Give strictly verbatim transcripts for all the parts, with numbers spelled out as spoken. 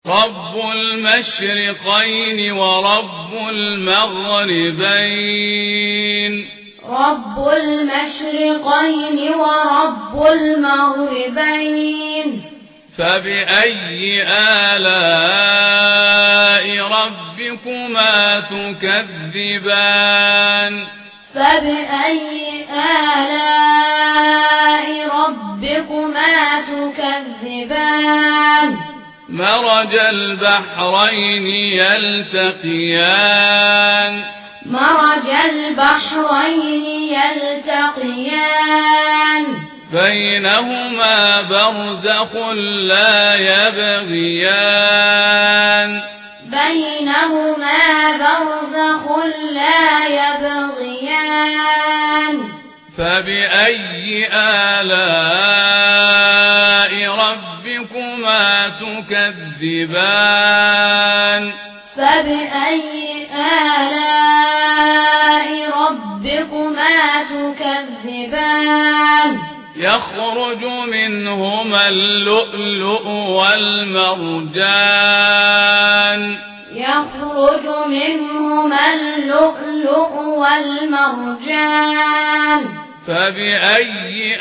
رب المشرقين ورب المغربين رب المشرقين ورب المغربين فبأي آلاء ربكما تكذبان فبأي آلاء ربكما تكذبان مرج البحرين يلتقيان مرج البحرين يلتقيان بينهما برزخ لا يبغيان بينهما برزخ لا يبغيان فبأي آلاء ربكما تكذبان فبأي آلاء ربكما تكذبان يخرج منهما اللؤلؤ والمرجان يخرج منهما اللؤلؤ والمرجان فبأي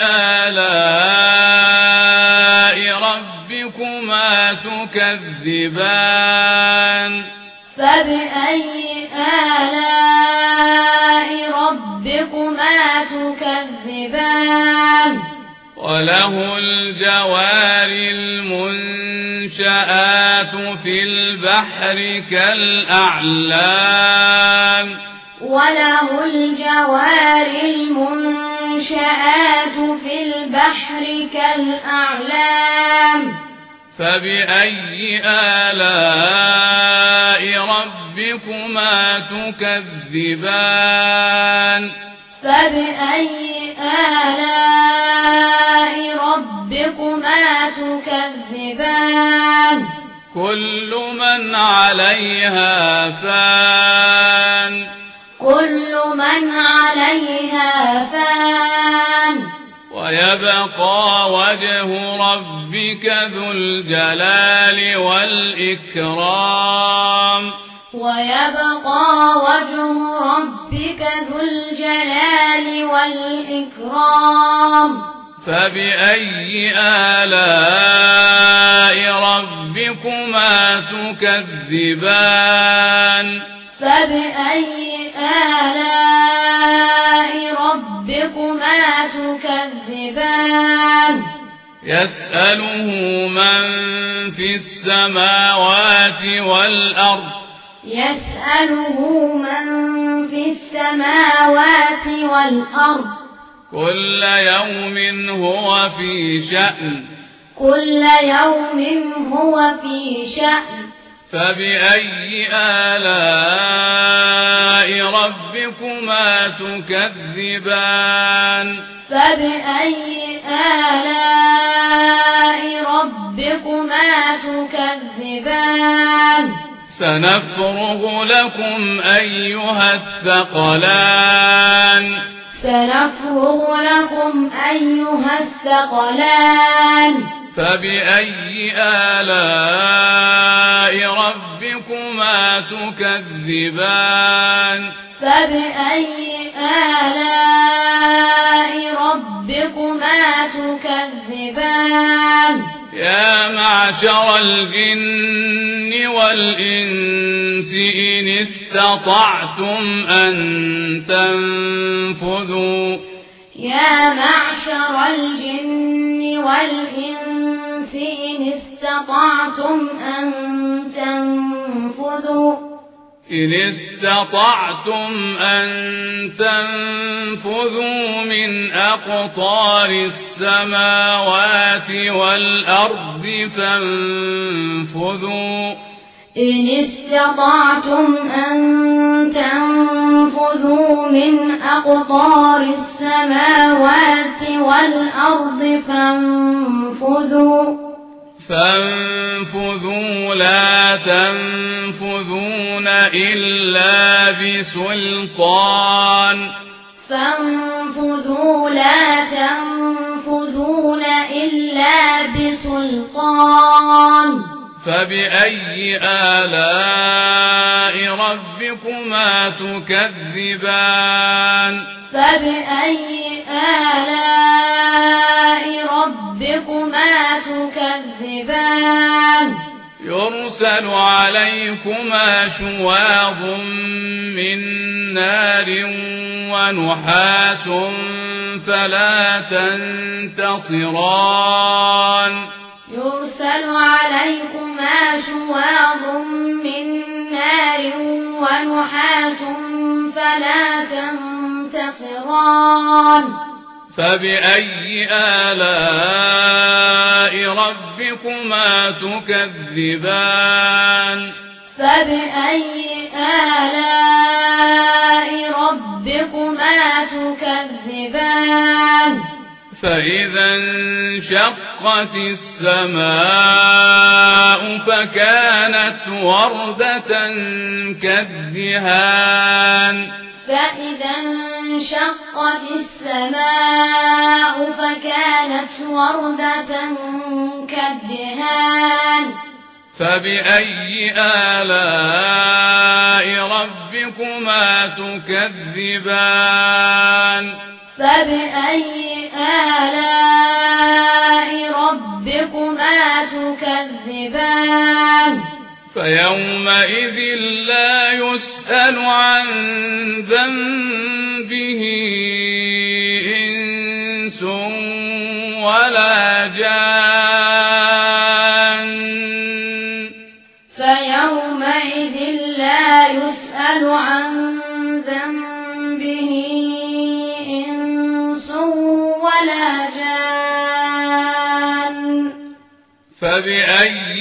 آلاء ربكما تكذبان فبأي آلاء ربكما تكذبان وله الجوار المنشآت في البحر كالأعلام وله الجوار المنشآت في البحر كالأعلام فبأي آلاء ربكما تكذبان فبأي آلاء ربكما تكذبان كل من عليها فان كل من عليها فان ويبقى وجه ربك ذو الجلال والإكرام ويبقى وجه ربك ذو الجلال والإكرام فبأي آلاء ربكما تكذبان فبأي آلاء ربكما تكذبان يسأله من في السماوات والأرض يسأله من في السماوات والأرض كل يوم هو في شأن كل يوم هو في شأن فبأي آلاء ربكما تكذبان فبأي آلاء ربكما تكذبان سنفرغ لكم أيها الثقلان سنفرغ لكم أيها الثقلان فبأي آلاء ربكما تكذبان فبأي آلاء ربكما تكذبان يا معشر الجن والإنس إن استطعتم أن تنفذوا يا معشر الجن والإنس إن استطعتم أن تنفذوا إن استطعتم أن تنفذوا من أقطار السماوات والأرض فانفذوا إن استطعتم أن تنفذوا من أقطار السماوات والأرض فانفذوا فانفذوا لا تنفذون إلا بسلطان فانفذوا لا تنفذون إلا بسلطان فبأي آلاء ربكما تكذبان فبأي آلاء ربكما تكذبان يرسل عليكما شواظ من نار ونحاس فلا تنتصران يرسل عليكما شواظ من نار ونحاس فلا تنتصران فبأي آلاء ربكما تكذبان فبأي آلاء ربكما تكذبان فإذا انشقت السماء فكانت وردة كالدهان فإذا انشقت السماء فكانت وردة كالدهان فبأي آلاء ربكما تكذبان فبأي آلاء ربكما تكذبان فيومئذ لا يسأل عن ذنبه إنس ولا جان فيومئذ لا يسأل عن ذنبه إنس ولا جان فبأي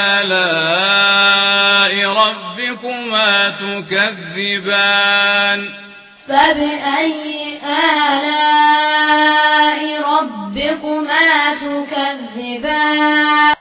آلاء ربكما تكذبان فبأي آلاء ربكما تكذبان